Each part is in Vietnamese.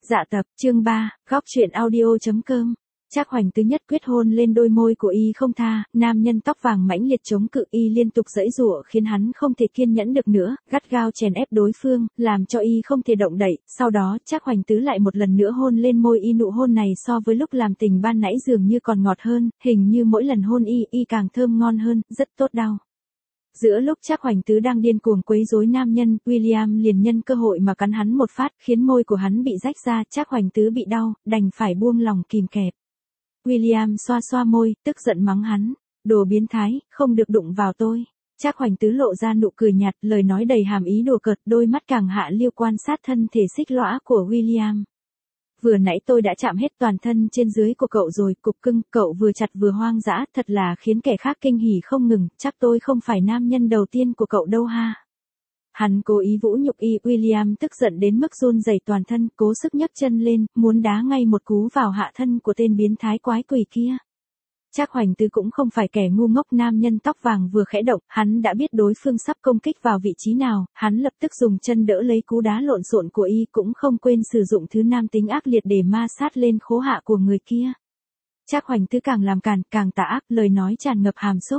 Dạ tập, chương 3, góc truyện audio.com. Trác Hoành Tứ nhất quyết hôn lên đôi môi của y không tha, nam nhân tóc vàng mãnh liệt chống cự y liên tục giãy giụa khiến hắn không thể kiên nhẫn được nữa, gắt gao chèn ép đối phương, làm cho y không thể động đậy. Sau đó, Trác Hoành Tứ lại một lần nữa hôn lên môi y, nụ hôn này so với lúc làm tình ban nãy dường như còn ngọt hơn, hình như mỗi lần hôn y càng thơm ngon hơn, rất tốt đau. Giữa lúc Trác Hoành Tứ đang điên cuồng quấy rối nam nhân, William liền nhân cơ hội mà cắn hắn một phát, khiến môi của hắn bị rách ra. Trác Hoành Tứ bị đau, đành phải buông lòng kìm kẹp. William xoa xoa môi, tức giận mắng hắn, đồ biến thái, không được đụng vào tôi. Trác Hoành Tứ lộ ra nụ cười nhạt, lời nói đầy hàm ý đùa cợt, đôi mắt càng hạ liêu quan sát thân thể xích lõa của William. Vừa nãy tôi đã chạm hết toàn thân trên dưới của cậu rồi, cục cưng, cậu vừa chặt vừa hoang dã, thật là khiến kẻ khác kinh hỉ không ngừng, chắc tôi không phải nam nhân đầu tiên của cậu đâu ha. Hắn cố ý vũ nhục y, William tức giận đến mức run rẩy toàn thân, cố sức nhấc chân lên, muốn đá ngay một cú vào hạ thân của tên biến thái quái quỷ kia. Trác Hoành Tứ cũng không phải kẻ ngu ngốc, nam nhân tóc vàng vừa khẽ động, hắn đã biết đối phương sắp công kích vào vị trí nào, hắn lập tức dùng chân đỡ lấy cú đá lộn xộn của y, cũng không quên sử dụng thứ nam tính ác liệt để ma sát lên khố hạ của người kia. Trác Hoành Tứ càng làm càng tà ác, lời nói tràn ngập hàm xúc.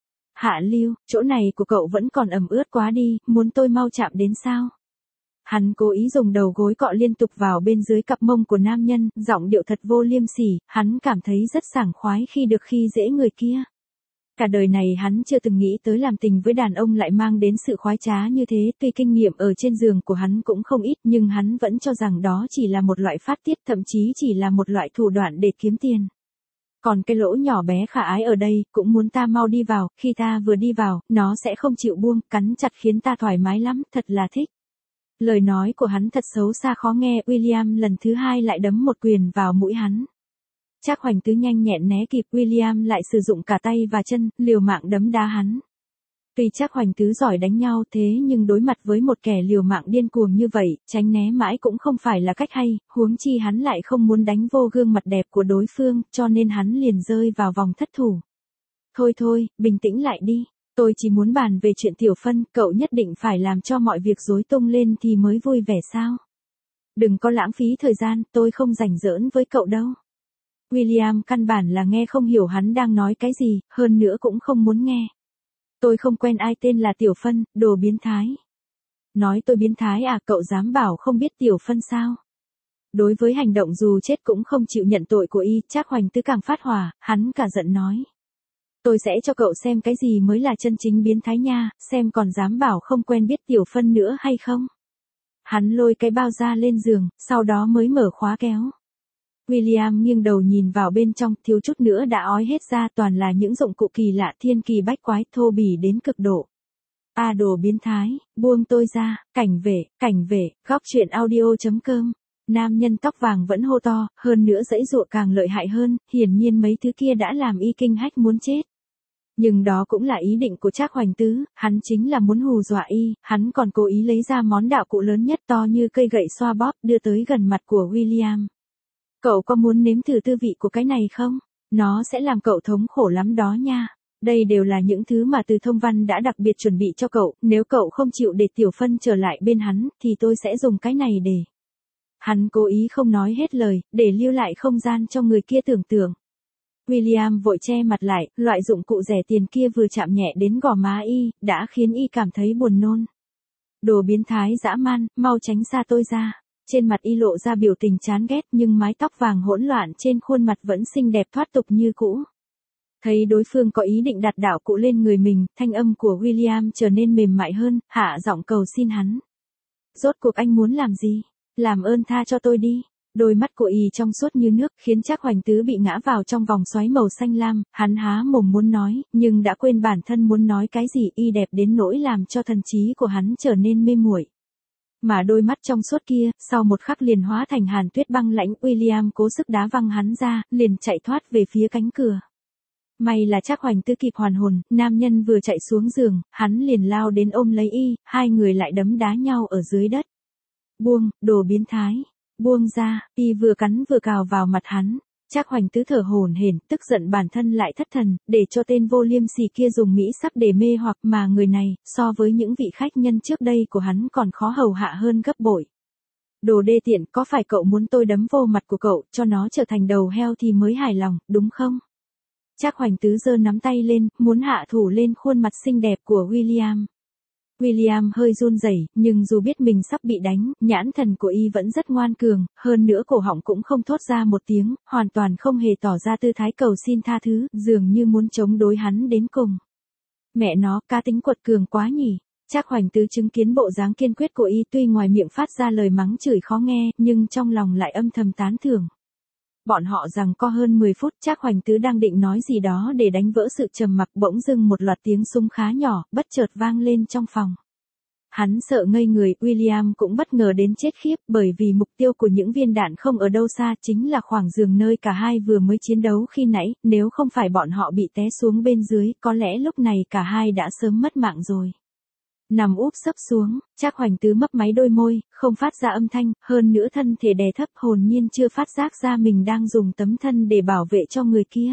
Hạ lưu, chỗ này của cậu vẫn còn ẩm ướt quá đi, muốn tôi mau chạm đến sao? Hắn cố ý dùng đầu gối cọ liên tục vào bên dưới cặp mông của nam nhân, giọng điệu thật vô liêm sỉ, hắn cảm thấy rất sảng khoái khi được khi dễ người kia. Cả đời này hắn chưa từng nghĩ tới làm tình với đàn ông lại mang đến sự khoái trá như thế, tuy kinh nghiệm ở trên giường của hắn cũng không ít nhưng hắn vẫn cho rằng đó chỉ là một loại phát tiết, thậm chí chỉ là một loại thủ đoạn để kiếm tiền. Còn cái lỗ nhỏ bé khả ái ở đây, cũng muốn ta mau đi vào, khi ta vừa đi vào, nó sẽ không chịu buông, cắn chặt khiến ta thoải mái lắm, thật là thích. Lời nói của hắn thật xấu xa khó nghe, William lần thứ hai lại đấm một quyền vào mũi hắn. Trác Hoành Tứ nhanh nhẹn né kịp, William lại sử dụng cả tay và chân, liều mạng đấm đá hắn. Tuy Trác Hoành Tứ giỏi đánh nhau thế nhưng đối mặt với một kẻ liều mạng điên cuồng như vậy, tránh né mãi cũng không phải là cách hay, huống chi hắn lại không muốn đánh vô gương mặt đẹp của đối phương, cho nên hắn liền rơi vào vòng thất thủ. Thôi, bình tĩnh lại đi. Tôi chỉ muốn bàn về chuyện Tiểu Phân, cậu nhất định phải làm cho mọi việc rối tung lên thì mới vui vẻ sao? Đừng có lãng phí thời gian, tôi không rảnh giỡn với cậu đâu. William căn bản là nghe không hiểu hắn đang nói cái gì, hơn nữa cũng không muốn nghe. Tôi không quen ai tên là Tiểu Phân, đồ biến thái. Nói tôi biến thái à, cậu dám bảo không biết Tiểu Phân sao? Đối với hành động dù chết cũng không chịu nhận tội của y, Trác Hoành Tứ càng phát hỏa, hắn cả giận nói. Tôi sẽ cho cậu xem cái gì mới là chân chính biến thái nha, xem còn dám bảo không quen biết Tiểu Phân nữa hay không. Hắn lôi cái bao ra lên giường, sau đó mới mở khóa kéo. William nghiêng đầu nhìn vào bên trong, thiếu chút nữa đã ói hết ra, toàn là những dụng cụ kỳ lạ thiên kỳ bách quái, thô bỉ đến cực độ. Đồ biến thái, buông tôi ra, cảnh vệ, góc truyện audio.com. Nam nhân tóc vàng vẫn hô to, hơn nữa giãy giụa càng lợi hại hơn, hiển nhiên mấy thứ kia đã làm y kinh hách muốn chết. Nhưng đó cũng là ý định của Trác Hoành Tứ, hắn chính là muốn hù dọa y, hắn còn cố ý lấy ra món đạo cụ lớn nhất to như cây gậy xoa bóp, đưa tới gần mặt của William. Cậu có muốn nếm thử tư vị của cái này không? Nó sẽ làm cậu thống khổ lắm đó nha. Đây đều là những thứ mà Từ Thông Văn đã đặc biệt chuẩn bị cho cậu, nếu cậu không chịu để Tiểu Phân trở lại bên hắn, thì tôi sẽ dùng cái này để... Hắn cố ý không nói hết lời, để lưu lại không gian cho người kia tưởng tượng. William vội che mặt lại, loại dụng cụ rẻ tiền kia vừa chạm nhẹ đến gò má y, đã khiến y cảm thấy buồn nôn. Đồ biến thái dã man, mau tránh xa tôi ra. Trên mặt y lộ ra biểu tình chán ghét nhưng mái tóc vàng hỗn loạn trên khuôn mặt vẫn xinh đẹp thoát tục như cũ. Thấy đối phương có ý định đặt đạo cụ lên người mình, thanh âm của William trở nên mềm mại hơn, hạ giọng cầu xin hắn. Rốt cuộc anh muốn làm gì? Làm ơn tha cho tôi đi. Đôi mắt của y trong suốt như nước khiến Trác Hoành Tứ bị ngã vào trong vòng xoáy màu xanh lam, hắn há mồm muốn nói, nhưng đã quên bản thân muốn nói cái gì, y đẹp đến nỗi làm cho thần trí của hắn trở nên mê muội. Mà đôi mắt trong suốt kia, sau một khắc liền hóa thành hàn tuyết băng lãnh, William cố sức đá văng hắn ra, liền chạy thoát về phía cánh cửa. May là Trác Hoành Tứ kịp hoàn hồn, nam nhân vừa chạy xuống giường, hắn liền lao đến ôm lấy y, hai người lại đấm đá nhau ở dưới đất. Buông, đồ biến thái. Buông ra, y vừa cắn vừa cào vào mặt hắn. Trác Hoành Tứ thở hổn hển, tức giận bản thân lại thất thần, để cho tên vô liêm sỉ kia dùng mỹ sắc để mê hoặc, mà người này, so với những vị khách nhân trước đây của hắn còn khó hầu hạ hơn gấp bội. Đồ đê tiện, có phải cậu muốn tôi đấm vô mặt của cậu, cho nó trở thành đầu heo thì mới hài lòng, đúng không? Trác Hoành Tứ giơ nắm tay lên, muốn hạ thủ lên khuôn mặt xinh đẹp của William. William hơi run rẩy, nhưng dù biết mình sắp bị đánh, nhãn thần của y vẫn rất ngoan cường, hơn nữa cổ họng cũng không thốt ra một tiếng, hoàn toàn không hề tỏ ra tư thái cầu xin tha thứ, dường như muốn chống đối hắn đến cùng. Mẹ nó, cá tính quật cường quá nhỉ. Trác Hoành Tứ chứng kiến bộ dáng kiên quyết của y, tuy ngoài miệng phát ra lời mắng chửi khó nghe, nhưng trong lòng lại âm thầm tán thưởng. Bọn họ giằng co hơn 10 phút, Trác Hoành Tứ đang định nói gì đó để đánh vỡ sự trầm mặc, bỗng dưng một loạt tiếng súng khá nhỏ, bất chợt vang lên trong phòng. Hắn sợ ngây người, William cũng bất ngờ đến chết khiếp, bởi vì mục tiêu của những viên đạn không ở đâu xa, chính là khoảng giường nơi cả hai vừa mới chiến đấu khi nãy, nếu không phải bọn họ bị té xuống bên dưới, có lẽ lúc này cả hai đã sớm mất mạng rồi. Nằm úp sấp xuống, Trác Hoành Tứ mấp máy đôi môi, không phát ra âm thanh, hơn nữa thân thể đè thấp, hồn nhiên chưa phát giác ra mình đang dùng tấm thân để bảo vệ cho người kia.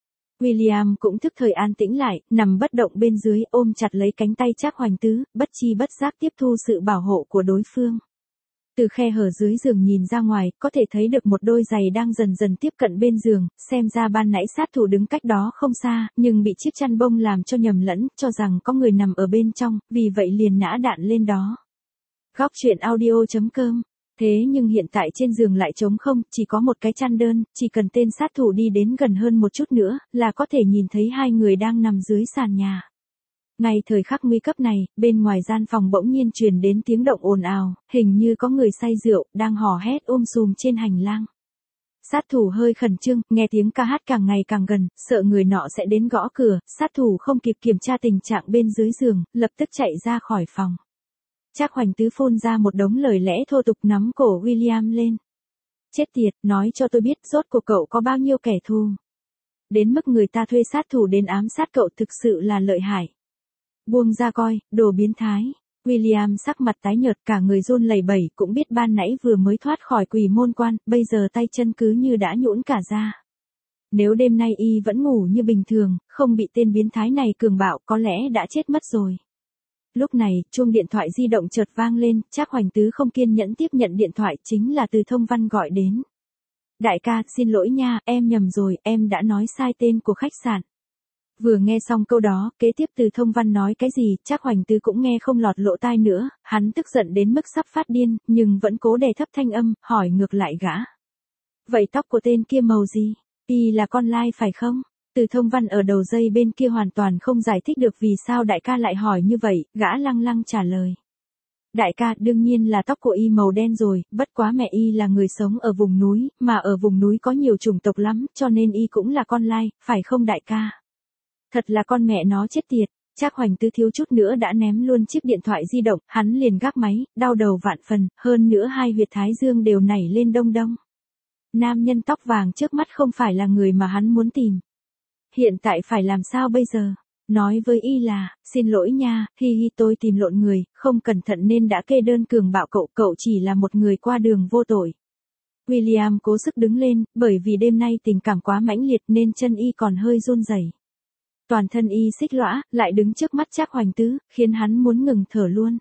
William cũng thức thời an tĩnh lại, nằm bất động bên dưới, ôm chặt lấy cánh tay Trác Hoành Tứ, bất chi bất giác tiếp thu sự bảo hộ của đối phương. Từ khe hở dưới giường nhìn ra ngoài, có thể thấy được một đôi giày đang dần dần tiếp cận bên giường, xem ra ban nãy sát thủ đứng cách đó không xa, nhưng bị chiếc chăn bông làm cho nhầm lẫn, cho rằng có người nằm ở bên trong, vì vậy liền nã đạn lên đó. Góc truyện audio.com. Thế nhưng hiện tại trên giường lại trống không, chỉ có một cái chăn đơn, chỉ cần tên sát thủ đi đến gần hơn một chút nữa, là có thể nhìn thấy hai người đang nằm dưới sàn nhà. Ngay thời khắc nguy cấp này, bên ngoài gian phòng bỗng nhiên truyền đến tiếng động ồn ào, hình như có người say rượu, đang hò hét sùm trên hành lang. Sát thủ hơi khẩn trương, nghe tiếng ca hát càng ngày càng gần, sợ người nọ sẽ đến gõ cửa, sát thủ không kịp kiểm tra tình trạng bên dưới giường, lập tức chạy ra khỏi phòng. Trác Hoành Tứ phun ra một đống lời lẽ thô tục, nắm cổ William lên. Chết tiệt, nói cho tôi biết rốt cuộc cậu có bao nhiêu kẻ thù. Đến mức người ta thuê sát thủ đến ám sát cậu, thực sự là lợi hại. Buông ra coi, đồ biến thái. William sắc mặt tái nhợt, cả người run lẩy bẩy, cũng biết ban nãy vừa mới thoát khỏi quỷ môn quan, bây giờ tay chân cứ như đã nhũn cả ra. Nếu đêm nay y vẫn ngủ như bình thường, không bị tên biến thái này cường bạo, có lẽ đã chết mất rồi. Lúc này, chuông điện thoại di động chợt vang lên, Trác Hoành Tứ không kiên nhẫn tiếp nhận điện thoại, chính là Từ Thông Văn gọi đến. Đại ca, xin lỗi nha, em nhầm rồi, em đã nói sai tên của khách sạn. Vừa nghe xong câu đó, kế tiếp Từ Thông Văn nói cái gì, Trác Hoành Tứ cũng nghe không lọt lỗ tai nữa, hắn tức giận đến mức sắp phát điên, nhưng vẫn cố đè thấp thanh âm, hỏi ngược lại gã. Vậy tóc của tên kia màu gì? Y là con lai phải không? Từ Thông Văn ở đầu dây bên kia hoàn toàn không giải thích được vì sao đại ca lại hỏi như vậy, gã lăng lăng trả lời. Đại ca, đương nhiên là tóc của y màu đen rồi, bất quá mẹ y là người sống ở vùng núi, mà ở vùng núi có nhiều chủng tộc lắm, cho nên y cũng là con lai, phải không đại ca? Thật là con mẹ nó chết tiệt. Trác Hoành Tứ thiếu chút nữa đã ném luôn chiếc điện thoại di động, hắn liền gác máy, đau đầu vạn phần, hơn nữa hai huyệt thái dương đều nảy lên đông đông. Nam nhân tóc vàng trước mắt không phải là người mà hắn muốn tìm. Hiện tại phải làm sao bây giờ? Nói với y là, xin lỗi nha, hi hi tôi tìm lộn người, không cẩn thận nên đã kê đơn cường bạo cậu, cậu chỉ là một người qua đường vô tội. William cố sức đứng lên, bởi vì đêm nay tình cảm quá mãnh liệt nên chân y còn hơi run rẩy. Toàn thân y xích lõa, lại đứng trước mắt Trác Hoành Tứ, khiến hắn muốn ngừng thở luôn.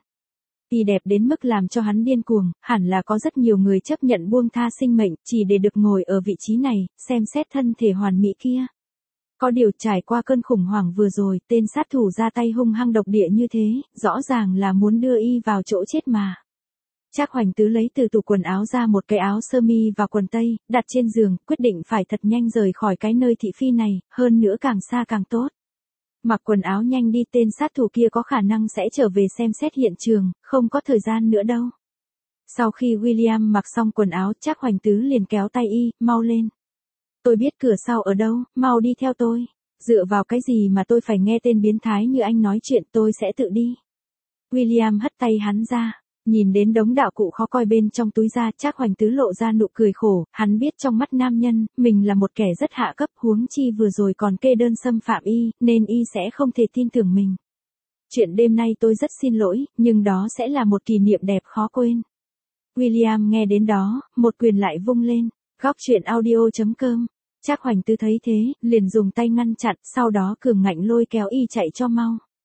Y đẹp đến mức làm cho hắn điên cuồng, hẳn là có rất nhiều người chấp nhận buông tha sinh mệnh, chỉ để được ngồi ở vị trí này, xem xét thân thể hoàn mỹ kia. Có điều trải qua cơn khủng hoảng vừa rồi, tên sát thủ ra tay hung hăng độc địa như thế, rõ ràng là muốn đưa y vào chỗ chết mà. Trác Hoành Tứ lấy từ tủ quần áo ra một cái áo sơ mi và quần tây, đặt trên giường, quyết định phải thật nhanh rời khỏi cái nơi thị phi này, hơn nữa càng xa càng tốt. Mặc quần áo nhanh đi, tên sát thủ kia có khả năng sẽ trở về xem xét hiện trường, không có thời gian nữa đâu. Sau khi William mặc xong quần áo, Trác Hoành Tứ liền kéo tay y, mau lên. Tôi biết cửa sau ở đâu, mau đi theo tôi. Dựa vào cái gì mà tôi phải nghe tên biến thái như anh nói chuyện, tôi sẽ tự đi. William hất tay hắn ra. Nhìn đến đống đạo cụ khó coi bên trong túi da, Trác Hoành Tứ lộ ra nụ cười khổ, hắn biết trong mắt nam nhân, mình là một kẻ rất hạ cấp, huống chi vừa rồi còn kê đơn xâm phạm y, nên y sẽ không thể tin tưởng mình. Chuyện đêm nay tôi rất xin lỗi, nhưng đó sẽ là một kỷ niệm đẹp khó quên. William nghe đến đó, một quyền lại vung lên. Góc truyện audio.com. Trác Hoành Tứ thấy thế, liền dùng tay ngăn chặn, sau đó cường ngạnh lôi kéo y chạy cho mau.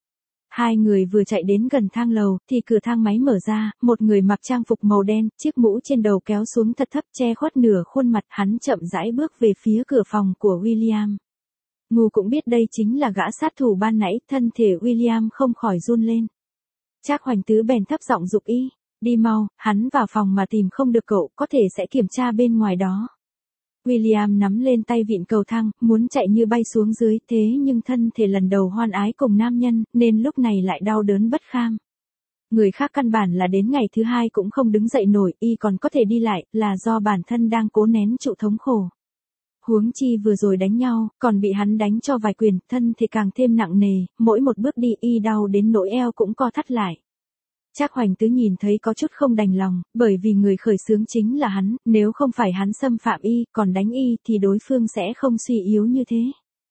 Hai người vừa chạy đến gần thang lầu, thì cửa thang máy mở ra, một người mặc trang phục màu đen, chiếc mũ trên đầu kéo xuống thật thấp che khuất nửa khuôn mặt, hắn chậm rãi bước về phía cửa phòng của William. Ngu cũng biết đây chính là gã sát thủ ban nãy, thân thể William không khỏi run lên. Trác Hoành Tứ bèn thấp giọng giục y, đi mau, hắn vào phòng mà tìm không được cậu, có thể sẽ kiểm tra bên ngoài đó. William nắm lên tay vịn cầu thang, muốn chạy như bay xuống dưới, thế nhưng thân thể lần đầu hoan ái cùng nam nhân, nên lúc này lại đau đớn bất kham. Người khác căn bản là đến ngày thứ hai cũng không đứng dậy nổi, y còn có thể đi lại, là do bản thân đang cố nén trụ thống khổ. Huống chi vừa rồi đánh nhau, còn bị hắn đánh cho vài quyền, thân thể càng thêm nặng nề, mỗi một bước đi y đau đến nỗi eo cũng co thắt lại. Trác Hoành Tứ nhìn thấy có chút không đành lòng, bởi vì người khởi xướng chính là hắn, nếu không phải hắn xâm phạm y, còn đánh y thì đối phương sẽ không suy yếu như thế.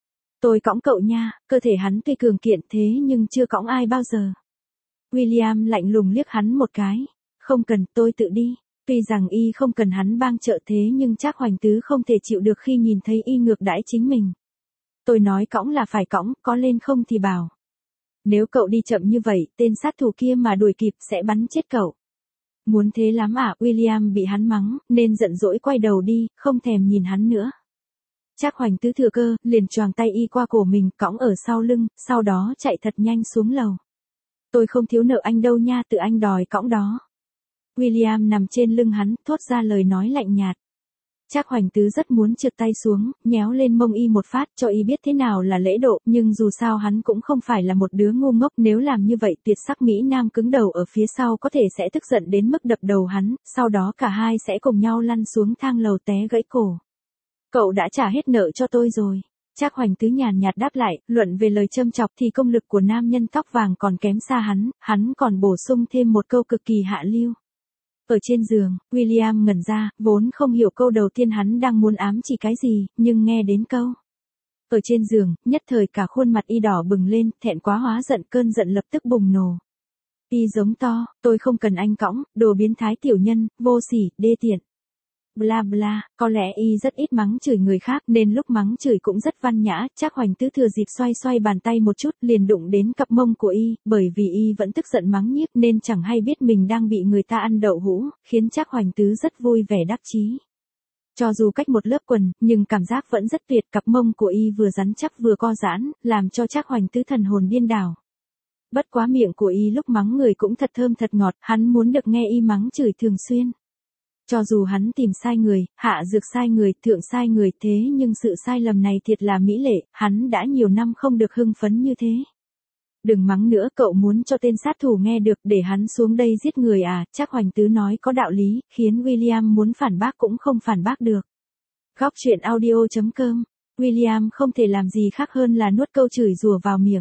Tôi cõng cậu nha, cơ thể hắn tuy cường kiện thế nhưng chưa cõng ai bao giờ. William lạnh lùng liếc hắn một cái, không cần, tôi tự đi. Tuy rằng y không cần hắn bang trợ thế nhưng Trác Hoành Tứ không thể chịu được khi nhìn thấy y ngược đãi chính mình. Tôi nói cõng là phải cõng, có lên không thì bảo. Nếu cậu đi chậm như vậy, tên sát thủ kia mà đuổi kịp sẽ bắn chết cậu. Muốn thế lắm à, William bị hắn mắng, nên giận dỗi quay đầu đi, không thèm nhìn hắn nữa. Trác Hoành Tứ thừa cơ, liền choàng tay y qua cổ mình, cõng ở sau lưng, sau đó chạy thật nhanh xuống lầu. Tôi không thiếu nợ anh đâu nha, tự anh đòi cõng đó. William nằm trên lưng hắn, thốt ra lời nói lạnh nhạt. Trác Hoành Tứ rất muốn trượt tay xuống, nhéo lên mông y một phát cho y biết thế nào là lễ độ, nhưng dù sao hắn cũng không phải là một đứa ngu ngốc, nếu làm như vậy tuyệt sắc Mỹ Nam cứng đầu ở phía sau có thể sẽ tức giận đến mức đập đầu hắn, sau đó cả hai sẽ cùng nhau lăn xuống thang lầu té gãy cổ. Cậu đã trả hết nợ cho tôi rồi. Trác Hoành Tứ nhàn nhạt đáp lại, luận về lời châm chọc thì công lực của nam nhân tóc vàng còn kém xa hắn còn bổ sung thêm một câu cực kỳ hạ lưu. Ở trên giường, William ngẩn ra, vốn không hiểu câu đầu tiên hắn đang muốn ám chỉ cái gì, nhưng nghe đến câu. Ở trên giường, nhất thời cả khuôn mặt y đỏ bừng lên, thẹn quá hóa giận, cơn giận lập tức bùng nổ. Y giống to, tôi không cần anh cõng, đồ biến thái tiểu nhân, vô sỉ, đê tiện. Bla bla, có lẽ y rất ít mắng chửi người khác nên lúc mắng chửi cũng rất văn nhã, Trác Hoành Tứ thừa dịp xoay xoay bàn tay một chút liền đụng đến cặp mông của y, bởi vì y vẫn tức giận mắng nhiếc nên chẳng hay biết mình đang bị người ta ăn đậu hũ, khiến Trác Hoành Tứ rất vui vẻ đắc chí. Cho dù cách một lớp quần, nhưng cảm giác vẫn rất tuyệt, cặp mông của y vừa rắn chắc vừa co giãn, làm cho Trác Hoành Tứ thần hồn điên đảo. Bất quá miệng của y lúc mắng người cũng thật thơm thật ngọt, hắn muốn được nghe y mắng chửi thường xuyên. Cho dù hắn tìm sai người, hạ dược sai người, thượng sai người thế nhưng sự sai lầm này thiệt là mỹ lệ, hắn đã nhiều năm không được hưng phấn như thế. Đừng mắng nữa, cậu muốn cho tên sát thủ nghe được để hắn xuống đây giết người à, Trác Hoành Tứ nói có đạo lý, khiến William muốn phản bác cũng không phản bác được. Góc truyện audio.com, William không thể làm gì khác hơn là nuốt câu chửi rủa vào miệng.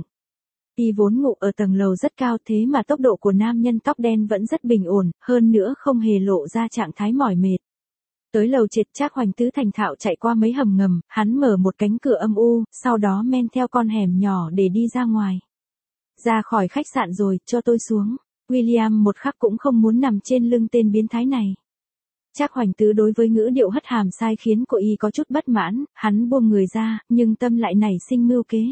Y vốn ngủ ở tầng lầu rất cao thế mà tốc độ của nam nhân tóc đen vẫn rất bình ổn, hơn nữa không hề lộ ra trạng thái mỏi mệt. Tới lầu trệt, Trác Hoành Tứ thành thạo chạy qua mấy hầm ngầm, hắn mở một cánh cửa âm u, sau đó men theo con hẻm nhỏ để đi ra ngoài. Ra khỏi khách sạn rồi, cho tôi xuống. William một khắc cũng không muốn nằm trên lưng tên biến thái này. Trác Hoành Tứ đối với ngữ điệu hất hàm sai khiến của y có chút bất mãn, hắn buông người ra, nhưng tâm lại nảy sinh mưu kế.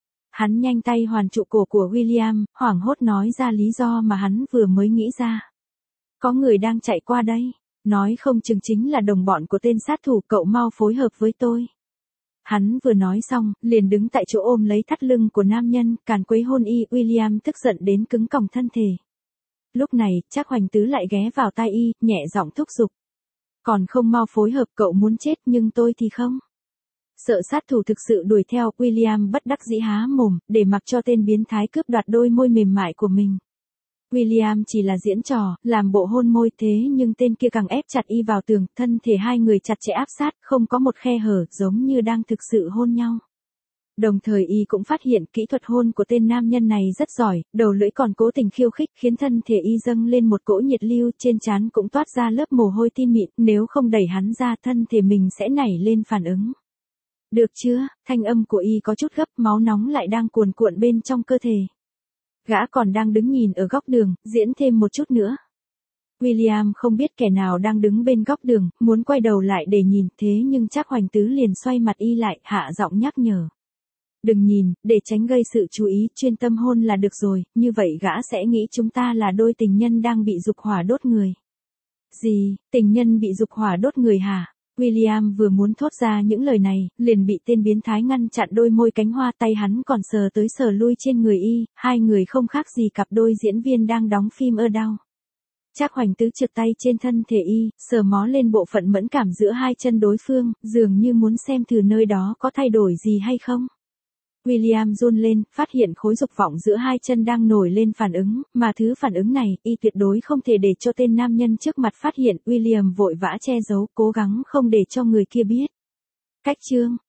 Hắn nhanh tay hoàn trụ cổ của William, hoảng hốt nói ra lý do mà hắn vừa mới nghĩ ra. Có người đang chạy qua đây, nói không chừng chính là đồng bọn của tên sát thủ, cậu mau phối hợp với tôi. Hắn vừa nói xong, liền đứng tại chỗ ôm lấy thắt lưng của nam nhân, càn quấy hôn y, William tức giận đến cứng còng thân thể. Lúc này, Trác Hoành Tứ lại ghé vào tai y, nhẹ giọng thúc giục. Còn không mau phối hợp, cậu muốn chết nhưng tôi thì không. Sợ sát thủ thực sự đuổi theo, William bất đắc dĩ há mồm, để mặc cho tên biến thái cướp đoạt đôi môi mềm mại của mình. William chỉ là diễn trò, làm bộ hôn môi thế nhưng tên kia càng ép chặt y vào tường, thân thể hai người chặt chẽ áp sát, không có một khe hở, giống như đang thực sự hôn nhau. Đồng thời y cũng phát hiện kỹ thuật hôn của tên nam nhân này rất giỏi, đầu lưỡi còn cố tình khiêu khích khiến thân thể y dâng lên một cỗ nhiệt lưu, trên trán cũng toát ra lớp mồ hôi tin mịn, nếu không đẩy hắn ra thân thể mình sẽ nảy lên phản ứng. Được chưa, thanh âm của y có chút gấp, máu nóng lại đang cuồn cuộn bên trong cơ thể. Gã còn đang đứng nhìn ở góc đường, diễn thêm một chút nữa. William không biết kẻ nào đang đứng bên góc đường, muốn quay đầu lại để nhìn, thế nhưng Trác Hoành Tứ liền xoay mặt y lại, hạ giọng nhắc nhở. Đừng nhìn, để tránh gây sự chú ý, chuyên tâm hôn là được rồi, như vậy gã sẽ nghĩ chúng ta là đôi tình nhân đang bị dục hỏa đốt người. Gì, tình nhân bị dục hỏa đốt người hả? William vừa muốn thốt ra những lời này, liền bị tên biến thái ngăn chặn đôi môi cánh hoa, tay hắn còn sờ tới sờ lui trên người y, hai người không khác gì cặp đôi diễn viên đang đóng phim ơ đau. Trác Hoành Tứ trượt tay trên thân thể y, sờ mó lên bộ phận mẫn cảm giữa hai chân đối phương, dường như muốn xem thử nơi đó có thay đổi gì hay không. William run lên, phát hiện khối dục vọng giữa hai chân đang nổi lên phản ứng, mà thứ phản ứng này, y tuyệt đối không thể để cho tên nam nhân trước mặt phát hiện. William vội vã che giấu, cố gắng không để cho người kia biết. Cách chương